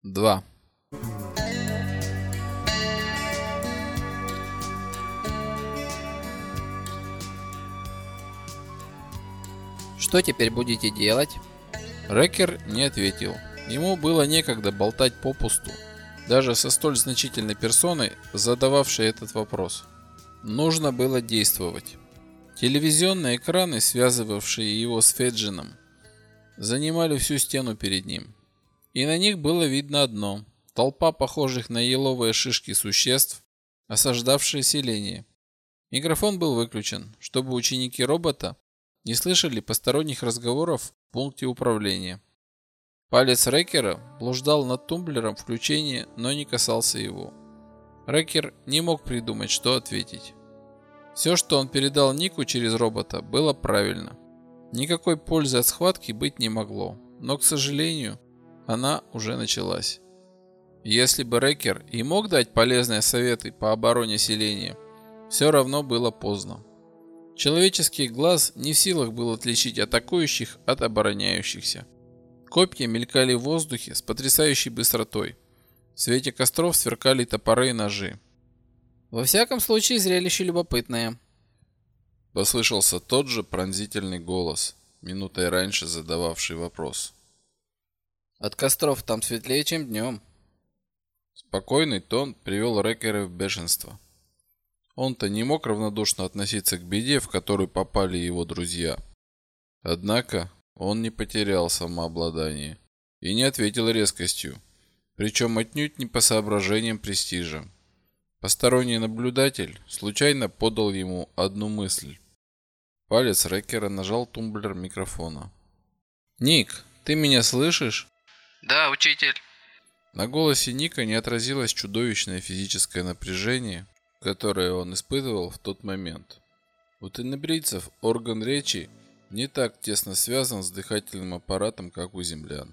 2. Что теперь будете делать? Рекер не ответил. Ему было некогда болтать попусту, даже со столь значительной персоной, задававшей этот вопрос. Нужно было действовать. Телевизионные экраны, связывавшие его с Феджином, занимали всю стену перед ним. И на них было видно одно – толпа похожих на еловые шишки существ, осаждавшие селение. Микрофон был выключен, чтобы ученики робота не слышали посторонних разговоров в пункте управления. Палец Рекера блуждал над тумблером включения, но не касался его. Рекер не мог придумать, что ответить. Все, что он передал Нику через робота, было правильно. Никакой пользы от схватки быть не могло, но, к сожалению, она уже началась. Если бы Рекер и мог дать полезные советы по обороне селения, все равно было поздно. Человеческий глаз не в силах был отличить атакующих от обороняющихся. Копья мелькали в воздухе с потрясающей быстротой. В свете костров сверкали топоры и ножи. Во всяком случае, зрелище любопытное. Послышался тот же пронзительный голос, минутой раньше задававший вопрос. От костров там светлее, чем днем. Спокойный тон привел Рекера в бешенство. Он-то не мог равнодушно относиться к беде, в которую попали его друзья. Однако он не потерял самообладание и не ответил резкостью, причем отнюдь не по соображениям престижа. Посторонний наблюдатель случайно подал ему одну мысль. Палец Рекера нажал тумблер микрофона. «Ник, ты меня слышишь?» Да, учитель. На голосе Ника не отразилось чудовищное физическое напряжение, которое он испытывал в тот момент. У тенебрийцев орган речи не так тесно связан с дыхательным аппаратом, как у землян.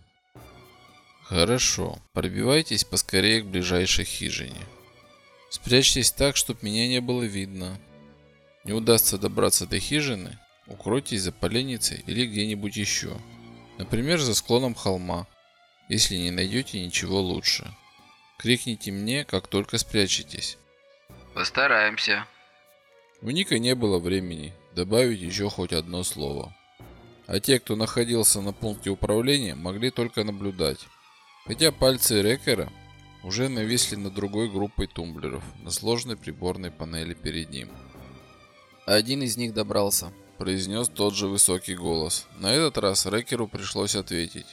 «Хорошо, пробивайтесь поскорее к ближайшей хижине. Спрячьтесь так, чтобы меня не было видно. Не удастся добраться до хижины, укройтесь за поленницей или где-нибудь еще. Например, за склоном холма, если не найдете ничего лучше. Крикните мне, как только спрячетесь». Постараемся. У Ника не было времени добавить еще хоть одно слово. А те, кто находился на пункте управления, могли только наблюдать. Хотя пальцы Рекера уже нависли над другой группой тумблеров на сложной приборной панели перед ним. Один из них добрался. Произнес тот же высокий голос. На этот раз Рекеру пришлось ответить.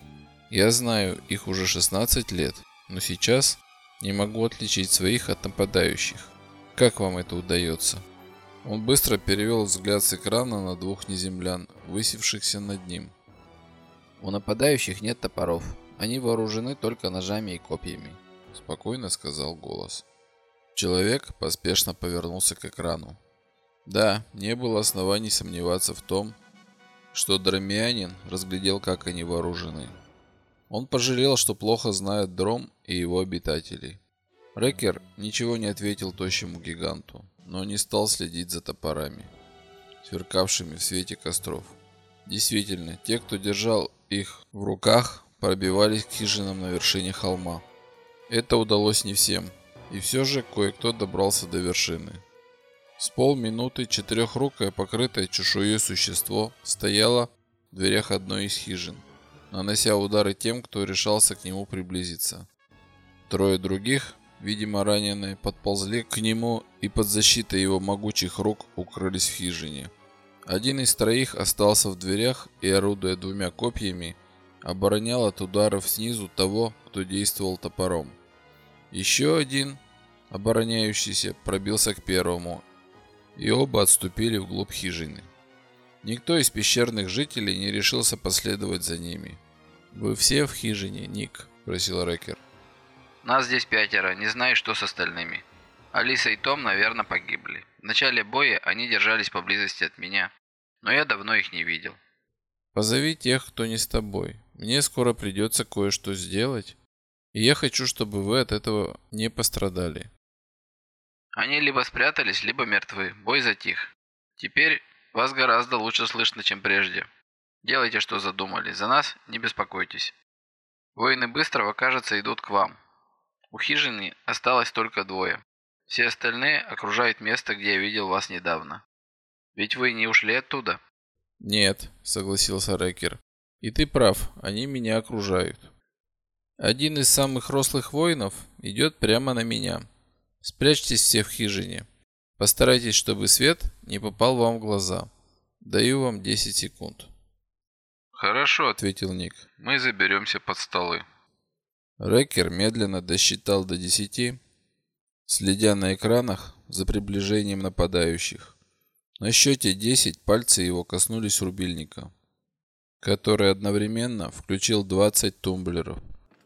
«Я знаю, их уже 16 лет, но сейчас не могу отличить своих от нападающих. Как вам это удается?» Он быстро перевел взгляд с экрана на двух неземлян, высевшихся над ним. У нападающих нет топоров. Они вооружены только ножами и копьями. Спокойно сказал голос. Человек поспешно повернулся к экрану. Да, не было оснований сомневаться в том, что дромианин разглядел, как они вооружены. Он пожалел, что плохо знает Дром и его обитателей. Рекер ничего не ответил тощему гиганту, но не стал следить за топорами, сверкавшими в свете костров. Действительно, те, кто держал их в руках, пробивались к хижинам на вершине холма. Это удалось не всем, и все же кое-кто добрался до вершины. С полминуты четырехрукое, покрытое чешуей существо стояло в дверях одной из хижин, нанося удары тем, кто решался к нему приблизиться. Трое других, видимо раненые, подползли к нему и под защитой его могучих рук укрылись в хижине. Один из троих остался в дверях и, орудуя двумя копьями, оборонял от ударов снизу того, кто действовал топором. Еще один, обороняющийся, пробился к первому, и оба отступили вглубь хижины. Никто из пещерных жителей не решился последовать за ними. «Вы все в хижине, Ник?» – спросил Рекер. Нас здесь 5, не знаю, что с остальными. Алиса и Том, наверное, погибли. В начале боя они держались поблизости от меня, но я давно их не видел. «Позови тех, кто не с тобой. Мне скоро придется кое-что сделать, и я хочу, чтобы вы от этого не пострадали». Они либо спрятались, либо мертвы. Бой затих. Теперь вас гораздо лучше слышно, чем прежде. Делайте, что задумали. За нас не беспокойтесь. Воины Быстрого, кажется, идут к вам. У хижины осталось только двое. Все остальные окружают место, где я видел вас недавно. Ведь вы не ушли оттуда?» «Нет», — согласился Рекер. «И ты прав, они меня окружают. Один из самых рослых воинов идет прямо на меня. Спрячьтесь все в хижине. Постарайтесь, чтобы свет не попал вам в глаза. Даю вам 10 секунд». «Хорошо», — ответил Ник. «Мы заберемся под столы». Рекер медленно досчитал до 10, следя на экранах за приближением нападающих. На счете 10 пальцы его коснулись рубильника, который одновременно включил 20 тумблеров.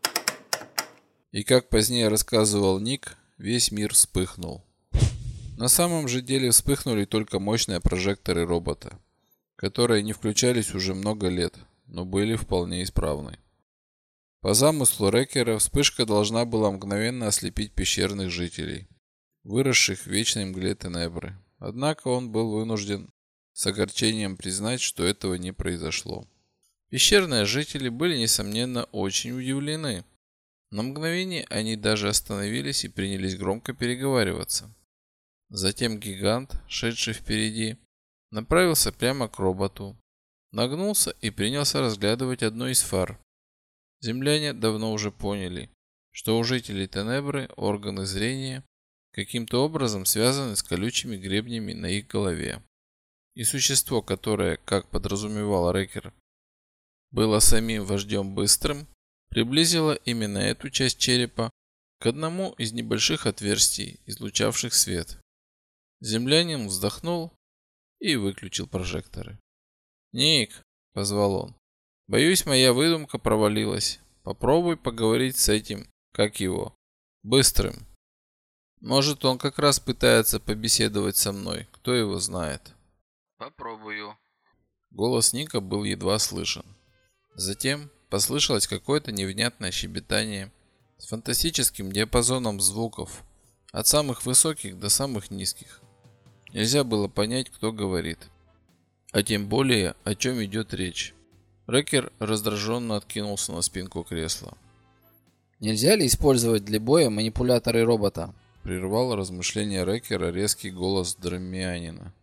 И как позднее рассказывал Ник, весь мир вспыхнул. На самом же деле вспыхнули только мощные прожекторы робота, которые не включались уже много лет, но были вполне исправны. По замыслу Рекера вспышка должна была мгновенно ослепить пещерных жителей, выросших в вечной мгле Тенебры. Однако он был вынужден с огорчением признать, что этого не произошло. Пещерные жители были, несомненно, очень удивлены. На мгновение они даже остановились и принялись громко переговариваться. Затем гигант, шедший впереди, направился прямо к роботу, нагнулся и принялся разглядывать одну из фар. Земляне давно уже поняли, что у жителей Тенебры органы зрения каким-то образом связаны с колючими гребнями на их голове. И существо, которое, как подразумевал Рекер, было самим вождем Быстрым, приблизило именно эту часть черепа к одному из небольших отверстий, излучавших свет. Землянин вздохнул и выключил прожекторы. «Ник», — позвал он, — «боюсь, моя выдумка провалилась. Попробуй поговорить с этим, как его, Быстрым. Может, он как раз пытается побеседовать со мной, кто его знает». «Попробую». Голос Ника был едва слышен. Затем послышалось какое-то невнятное щебетание с фантастическим диапазоном звуков, от самых высоких до самых низких. Нельзя было понять, кто говорит, а тем более, о чем идет речь. Рекер раздраженно откинулся на спинку кресла. «Нельзя ли использовать для боя манипуляторы робота?» Прервал размышления Рекера резкий голос Драмианина.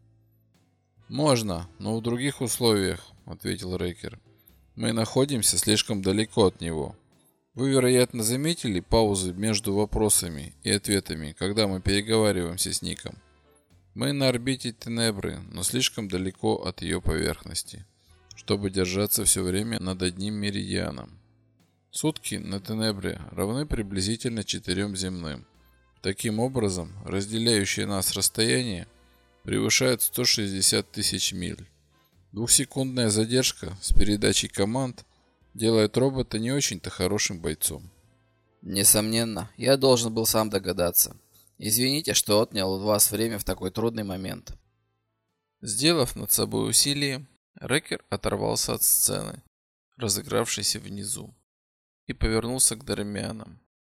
«Можно, но в других условиях», — ответил Рекер. «Мы находимся слишком далеко от него. Вы, вероятно, заметили паузы между вопросами и ответами, когда мы переговариваемся с Ником. Мы на орбите Тенебры, но слишком далеко от ее поверхности, чтобы держаться все время над одним меридианом. Сутки на Тенебре равны приблизительно 4 земным. Таким образом, разделяющее нас расстояние превышает 160 тысяч миль. Двухсекундная задержка с передачей команд делает робота не очень-то хорошим бойцом». «Несомненно, я должен был сам догадаться. Извините, что отнял у вас время в такой трудный момент». Сделав над собой усилие, Рекер оторвался от сцены, разыгравшейся внизу, и повернулся к Дармианам.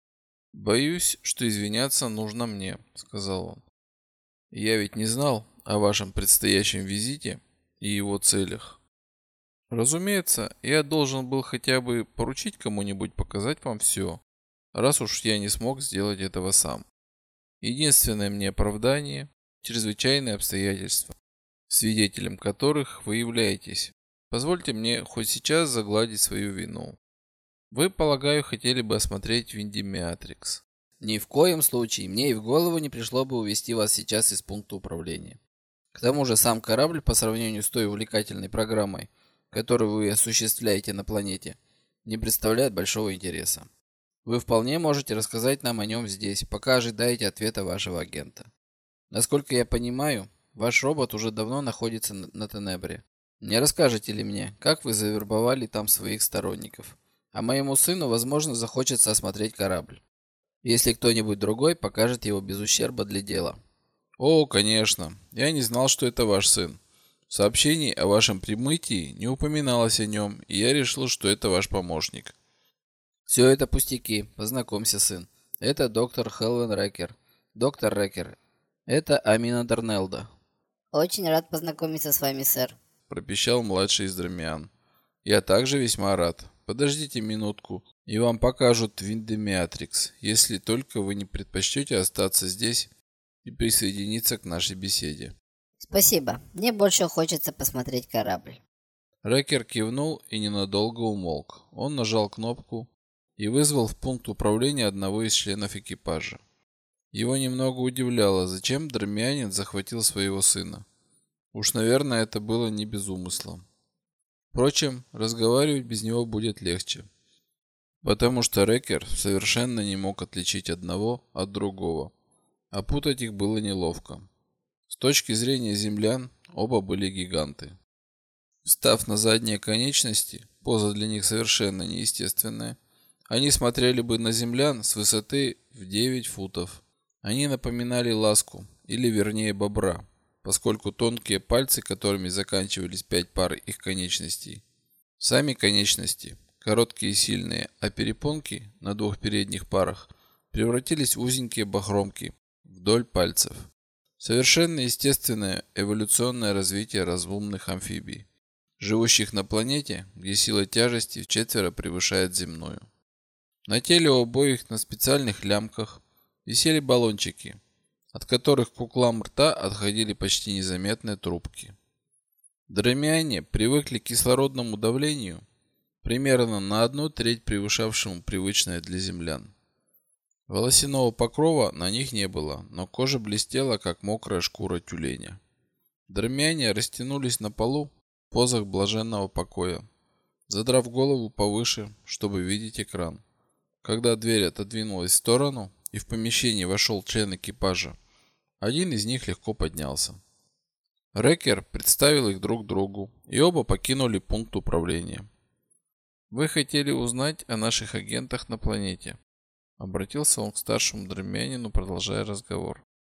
«Боюсь, что извиняться нужно мне», — сказал он. «Я ведь не знал о вашем предстоящем визите и его целях. Разумеется, я должен был хотя бы поручить кому-нибудь показать вам все, раз уж я не смог сделать этого сам. Единственное мне оправдание – чрезвычайные обстоятельства, свидетелем которых вы являетесь. Позвольте мне хоть сейчас загладить свою вину. Вы, полагаю, хотели бы осмотреть Виндимиатрикс». «Ни в коем случае мне и в голову не пришло бы увести вас сейчас из пункта управления. К тому же сам корабль по сравнению с той увлекательной программой, которую вы осуществляете на планете, не представляет большого интереса. Вы вполне можете рассказать нам о нем здесь, пока ожидаете ответа вашего агента. Насколько я понимаю, ваш робот уже давно находится на Тенебре. Не расскажете ли мне, как вы завербовали там своих сторонников? А моему сыну, возможно, захочется осмотреть корабль, если кто-нибудь другой покажет его без ущерба для дела». «О, конечно. Я не знал, что это ваш сын. В сообщении о вашем прибытии не упоминалось о нем, и я решил, что это ваш помощник». «Все это пустяки. Познакомься, сын. Это доктор Хелвен Рекер. Доктор Рекер. Это Амина Дарнелда». «Очень рад познакомиться с вами, сэр». Пропищал младший из Драмиан. «Я также весьма рад. подождите минутку, и вам покажут Виндемиатрикс, если только вы не предпочтете остаться здесь и присоединиться к нашей беседе». Спасибо. Мне больше хочется посмотреть корабль. Рекер кивнул и ненадолго умолк. Он нажал кнопку и вызвал в пункт управления одного из членов экипажа. Его немного удивляло, зачем Драмианин захватил своего сына. Уж, наверное, это было не без умысла. Впрочем, разговаривать без него будет легче, потому что Рекер совершенно не мог отличить одного от другого, а путать их было неловко. С точки зрения землян, оба были гиганты. Встав на задние конечности, поза для них совершенно неестественная, они смотрели бы на землян с высоты в 9 футов. Они напоминали ласку, или вернее бобра, поскольку тонкие пальцы, которыми заканчивались 5 пар их конечностей, сами конечности, короткие и сильные, а перепонки на 2 передних парах превратились в узенькие бахромки вдоль пальцев. Совершенно естественное эволюционное развитие разумных амфибий, живущих на планете, где сила тяжести вчетверо превышает земную. На теле у обоих на специальных лямках висели баллончики, от которых к углам рта отходили почти незаметные трубки. Драмиане привыкли к кислородному давлению, примерно на 1/3 превышавшему привычное для землян. Волосяного покрова на них не было, но кожа блестела, как мокрая шкура тюленя. Драмиане растянулись на полу в позах блаженного покоя, задрав голову повыше, чтобы видеть экран. Когда дверь отодвинулась в сторону и в помещение вошел член экипажа, один из них легко поднялся. Рекер представил их друг другу, и оба покинули пункт управления. «Вы хотели узнать о наших агентах на планете?» Обратился он к старшему драмянину, продолжая разговор.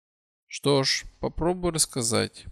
«Что ж, попробую рассказать».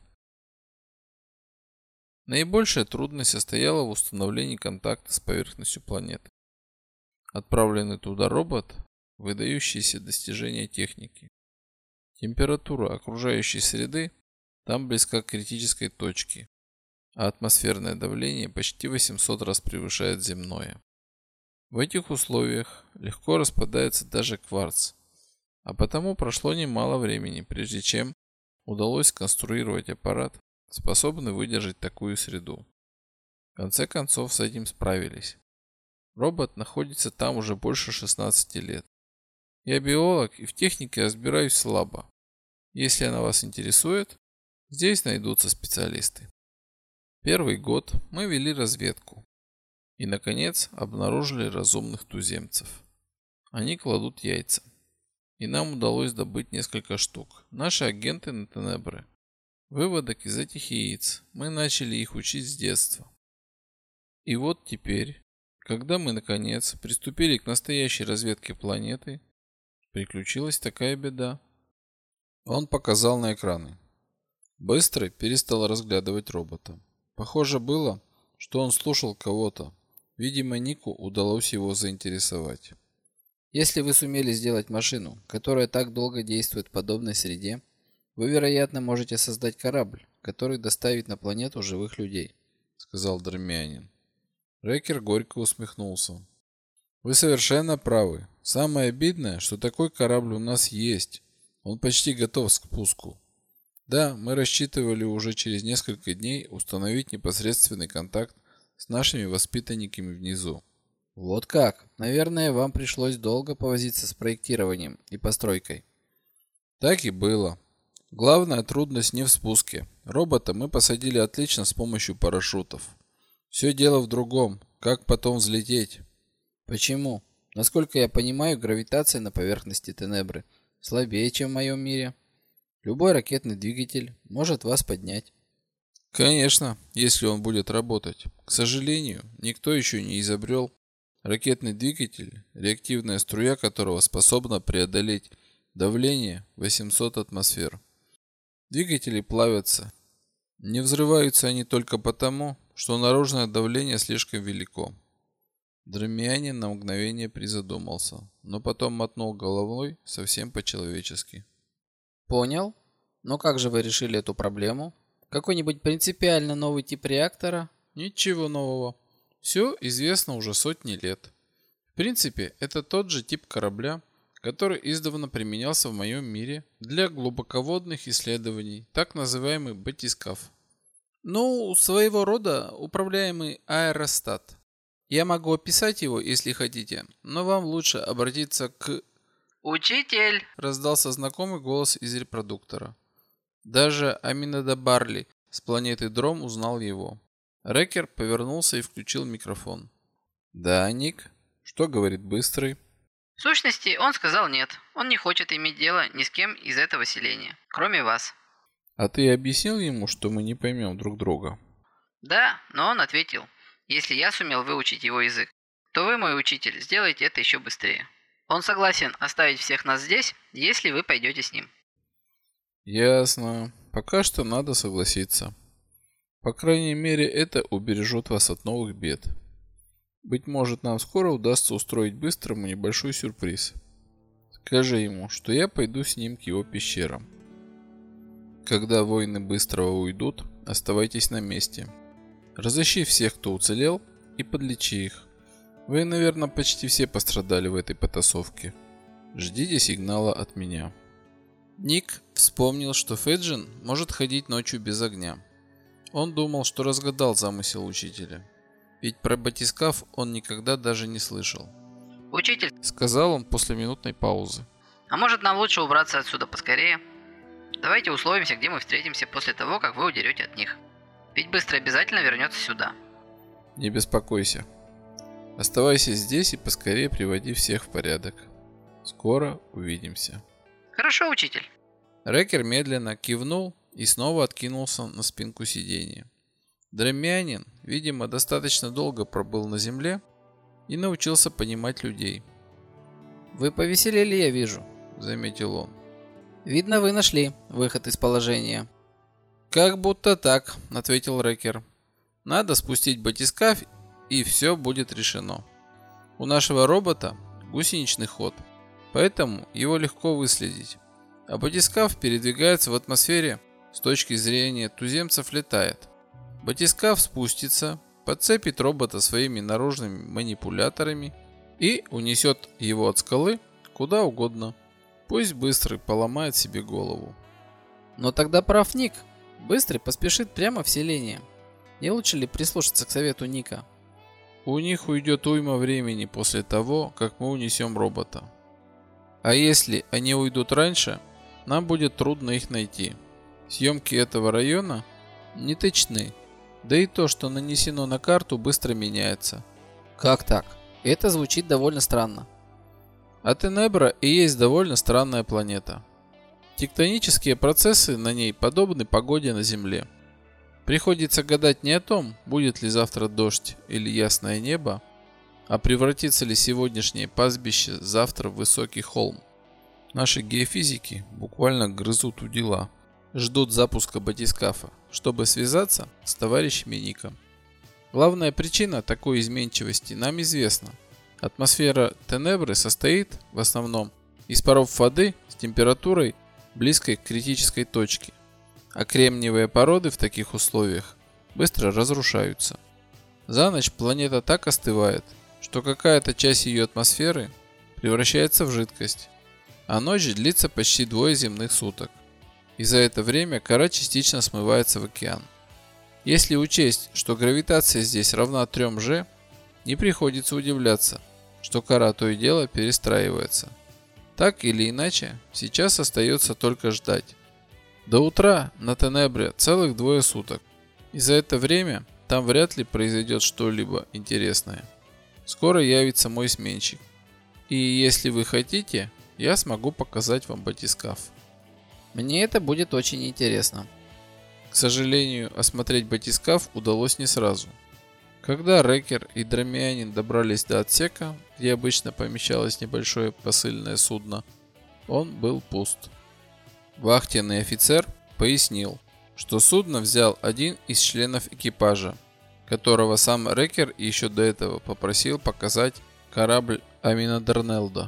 Наибольшая трудность состояла в установлении контакта с поверхностью планеты. Отправленный туда робот – выдающиеся достижения техники. Температура окружающей среды там близка к критической точке, а атмосферное давление почти 800 раз превышает земное. В этих условиях легко распадается даже кварц, а потому прошло немало времени, прежде чем удалось сконструировать аппарат, способный выдержать такую среду. В конце концов с этим справились. Робот находится там уже больше 16 лет. Я биолог и в технике разбираюсь слабо. Если она вас интересует, здесь найдутся специалисты. Первый год мы вели разведку. И, наконец, обнаружили разумных туземцев. Они кладут яйца. И нам удалось добыть несколько штук. Наши агенты на Тенебре. Выводок из этих яиц. Мы начали их учить с детства. И вот теперь, когда мы, наконец, приступили к настоящей разведке планеты, приключилась такая беда. Он показал на экраны. Быстрый перестал разглядывать робота. Похоже было, что он слушал кого-то. Видимо, Нику удалось его заинтересовать. Если вы сумели сделать машину, которая так долго действует в подобной среде, вы, вероятно, можете создать корабль, который доставит на планету живых людей, сказал Драмианин. Рекер горько усмехнулся. Вы совершенно правы. Самое обидное, что такой корабль у нас есть. Он почти готов к спуску. Да, мы рассчитывали уже через несколько дней установить непосредственный контакт с нашими воспитанниками внизу. Вот как? Наверное, вам пришлось долго повозиться с проектированием и постройкой. Так и было. Главная трудность не в спуске. Робота мы посадили отлично с помощью парашютов. Все дело в другом. Как потом взлететь? Почему? Насколько я понимаю, гравитация на поверхности Тенебры слабее, чем в моем мире. Любой ракетный двигатель может вас поднять. Конечно, если он будет работать. К сожалению, никто еще не изобрел ракетный двигатель, реактивная струя которого способна преодолеть давление 800 атмосфер. Двигатели плавятся. Не взрываются они только потому, что наружное давление слишком велико. Драмианин на мгновение призадумался, но потом мотнул головой совсем по-человечески. Понял. Но как же вы решили эту проблему? Какой-нибудь принципиально новый тип реактора? Ничего нового. Все известно уже сотни лет. В принципе, это тот же тип корабля, который издавна применялся в моем мире для глубоководных исследований, так называемый батискаф. Ну, своего рода управляемый аэростат. Я могу описать его, если хотите, но вам лучше обратиться к... «Учитель!» — раздался знакомый голос из репродуктора. Даже Аминада Барли с планеты Дром узнал его. Рекер повернулся и включил микрофон. «Да, Ник? Что говорит Быстрый?» В сущности, он сказал нет. Он не хочет иметь дело ни с кем из этого селения, кроме вас. «А ты объяснил ему, что мы не поймем друг друга?» Да, но он ответил: если я сумел выучить его язык, то вы, мой учитель, сделаете это еще быстрее. Он согласен оставить всех нас здесь, если вы пойдете с ним. «Ясно. Пока что надо согласиться. По крайней мере, это убережет вас от новых бед. Быть может, нам скоро удастся устроить Быстрому небольшой сюрприз. Скажи ему, что я пойду с ним к его пещерам. Когда воины Быстрого уйдут, оставайтесь на месте. Разыщи всех, кто уцелел, и подлечи их. Вы, наверное, почти все пострадали в этой потасовке. Ждите сигнала от меня». Ник вспомнил, что Феджин может ходить ночью без огня. Он думал, что разгадал замысел учителя. Ведь про батискаф он никогда даже не слышал. Учитель, Сказал он после минутной паузы. а может нам лучше убраться отсюда поскорее? Давайте условимся, где мы встретимся после того, как вы удерете от них. Ведь Быстрый обязательно вернется сюда. Не беспокойся. Оставайся здесь и поскорее приводи всех в порядок. Скоро увидимся. Хорошо, учитель. Рекер медленно кивнул и снова откинулся на спинку сиденья. Дромянин, видимо, достаточно долго пробыл на земле и научился понимать людей. Вы повеселели, я вижу, Заметил он. Видно, вы нашли выход из положения. Как будто так, ответил Рекер. Надо спустить батискаф, и все будет решено. У нашего робота гусеничный ход, поэтому его легко выследить. А батискаф передвигается в атмосфере, с точки зрения туземцев летает. Батискаф спустится, подцепит робота своими наружными манипуляторами и унесет его от скалы куда угодно. Пусть Быстрый поломает себе голову. Но тогда прав Ник. Быстрый поспешит прямо в селение. Не лучше ли прислушаться к совету Ника? У них уйдет уйма времени после того, как мы унесем робота. А если они уйдут раньше, нам будет трудно их найти. Съемки этого района не точны. Да и то, что нанесено на карту, быстро меняется. Как так? Это звучит довольно странно. А Тенебра и есть довольно странная планета. Тектонические процессы на ней подобны погоде на Земле. Приходится гадать не о том, будет ли завтра дождь или ясное небо, а превратится ли сегодняшнее пастбище завтра в высокий холм. Наши геофизики буквально грызут у дела. Ждут запуска батискафа, чтобы связаться с товарищами Ника. Главная причина такой изменчивости нам известна. Атмосфера Тенебры состоит в основном из паров воды с температурой близкой к критической точке, а кремниевые породы в таких условиях быстро разрушаются. За ночь планета так остывает, что какая-то часть ее атмосферы превращается в жидкость, а ночь длится почти 2 земных суток. И за это время кора частично смывается в океан. Если учесть, что гравитация здесь равна 3G, не приходится удивляться, что кора то и дело перестраивается. Так или иначе, сейчас остается только ждать. До утра на Тенебре целых 2 суток, и за это время там вряд ли произойдет что-либо интересное. Скоро явится мой сменщик, и если вы хотите, я смогу показать вам батискаф. Мне это будет очень интересно. К сожалению, осмотреть батискаф удалось не сразу. Когда Рекер и Дромянин добрались до отсека, где обычно помещалось небольшое посыльное судно, он был пуст. Вахтенный офицер пояснил, что судно взял один из членов экипажа, которого сам Рекер еще до этого попросил показать корабль Аминадернелда.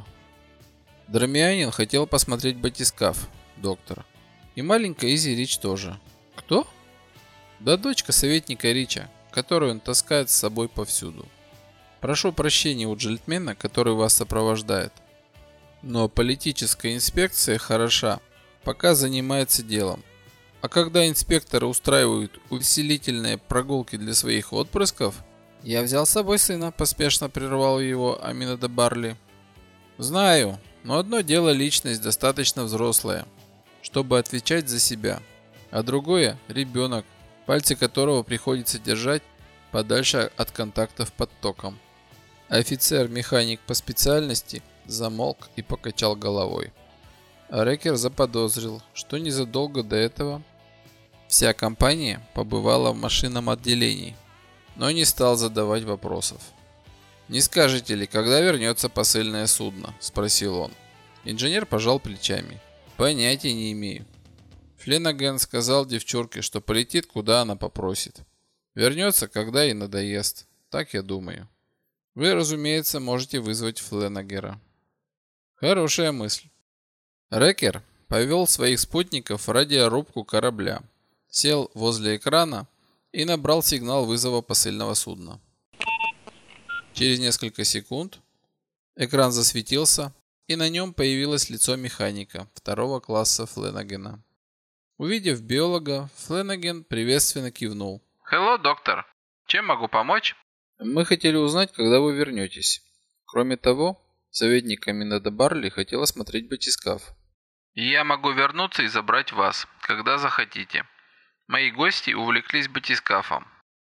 Дромянин хотел посмотреть батискаф, доктор. И маленькая Изи Рич тоже. Кто? Да дочка советника Рича, которую он таскает с собой повсюду. Прошу прощения у джентльмена, который вас сопровождает. Но политическая инспекция хороша, пока занимается делом. А когда инспекторы устраивают увеселительные прогулки для своих отпрысков... Я взял с собой сына, поспешно прервал его Аминада Барли. Знаю, но одно дело личность достаточно взрослая, чтобы отвечать за себя, а другое ребенок, пальцы которого приходится держать подальше от контактов под током. Офицер-механик по специальности замолк и покачал головой. А Рекер заподозрил, что незадолго до этого вся компания побывала в машинном отделении, но не стал задавать вопросов. «Не скажете ли, когда вернется посыльное судно?» – спросил он. Инженер пожал плечами. «Понятия не имею». Фленаган сказал девчурке, что полетит, куда она попросит. Вернется, когда ей надоест. Так я думаю. Вы, разумеется, можете вызвать Фленагера. Хорошая мысль. Рекер повел своих спутников в радиорубку корабля, сел возле экрана и набрал сигнал вызова посыльного судна. Через несколько секунд экран засветился, и на нем появилось лицо механика второго класса Фленагена. Увидев биолога, Фленаген приветственно кивнул. «Hello, доктор. Чем могу помочь?» «Мы хотели узнать, когда вы вернетесь. Кроме того, советник Аминада Барли хотел осмотреть батискаф». «Я могу вернуться и забрать вас, когда захотите. Мои гости увлеклись батискафом».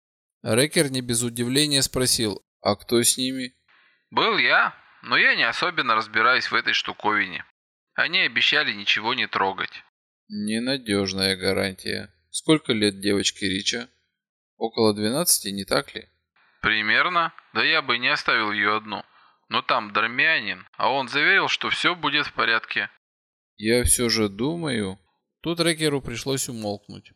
Рекер не без удивления спросил, а кто с ними? «Был я, но я не особенно разбираюсь в этой штуковине. Они обещали ничего не трогать». «Ненадежная гарантия. Сколько лет девочке Рича? Около 12, не так ли?» «Примерно. Да я бы не оставил ее одну. Но там дармянин, а он заверил, что все будет в порядке». «Я все же думаю...» Тут Рекеру пришлось умолкнуть.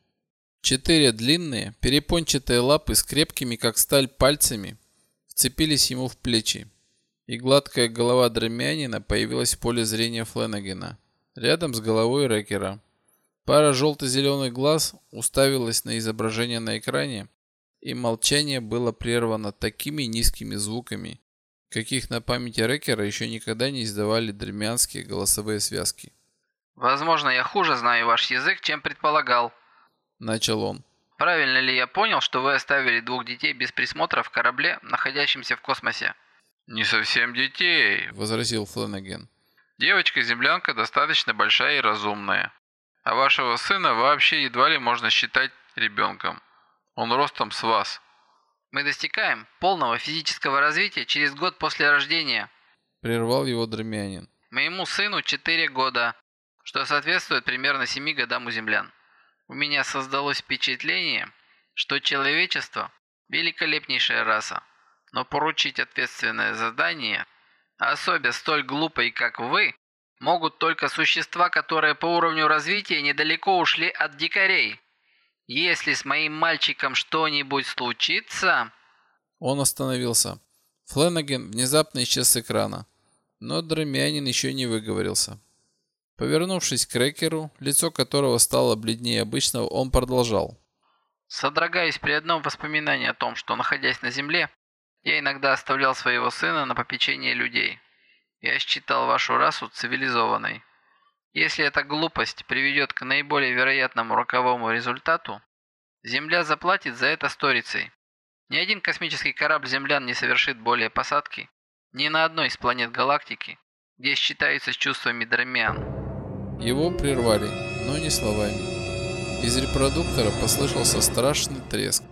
4 длинные, перепончатые лапы с крепкими, как сталь, пальцами вцепились ему в плечи, и гладкая голова дармянина появилась в поле зрения Фленагена, рядом с головой Рекера. Пара желто-зеленых глаз уставилась на изображение на экране, и молчание было прервано такими низкими звуками, каких на памяти Рекера еще никогда не издавали дармянские голосовые связки. «Возможно, я хуже знаю ваш язык, чем предполагал», – начал он. «Правильно ли я понял, что вы оставили 2 детей без присмотра в корабле, находящемся в космосе?» «Не совсем детей», – возразил Фленаген. «Девочка-землянка достаточно большая и разумная. А вашего сына вообще едва ли можно считать ребенком. Он ростом с вас». «Мы достигаем полного физического развития через год после рождения», – прервал его дармянин. «Моему сыну 4 года, что соответствует примерно 7 годам у землян. У меня создалось впечатление, что человечество – великолепнейшая раса, но поручить ответственное задание, особенно столь глупой, как вы, могут только существа, которые по уровню развития недалеко ушли от дикарей. Если с моим мальчиком что-нибудь случится...» Он остановился. Фленаген внезапно исчез с экрана, но дармянин еще не выговорился. Повернувшись к Рекеру, лицо которого стало бледнее обычного, он продолжал. «Содрогаюсь при одном воспоминании о том, что, находясь на земле, я иногда оставлял своего сына на попечение людей. Я считал вашу расу цивилизованной. Если эта глупость приведет к наиболее вероятному роковому результату, Земля заплатит за это сторицей. Ни один космический корабль землян не совершит более посадки ни на одной из планет галактики, где считаются с чувствами дармян». Его прервали, но не словами. Из репродуктора послышался страшный треск.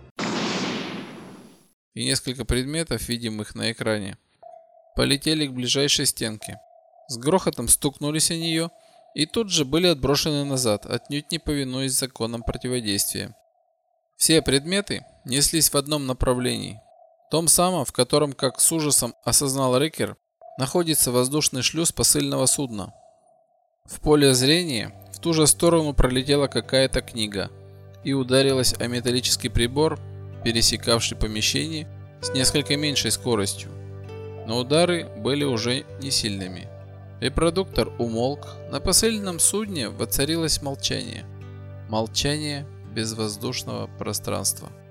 И несколько предметов, видимых на экране, полетели к ближайшей стенке. С грохотом стукнулись о нее и тут же были отброшены назад, отнюдь не повинуясь законам противодействия. Все предметы неслись в одном направлении. Том самом, в котором, как с ужасом осознал Рекер, находится воздушный шлюз посыльного судна. В поле зрения в ту же сторону пролетела какая-то книга и ударилась о металлический прибор, пересекавший помещение с несколько меньшей скоростью. Но удары были уже не сильными. Репродуктор умолк, на посыльном судне воцарилось молчание. Молчание безвоздушного пространства.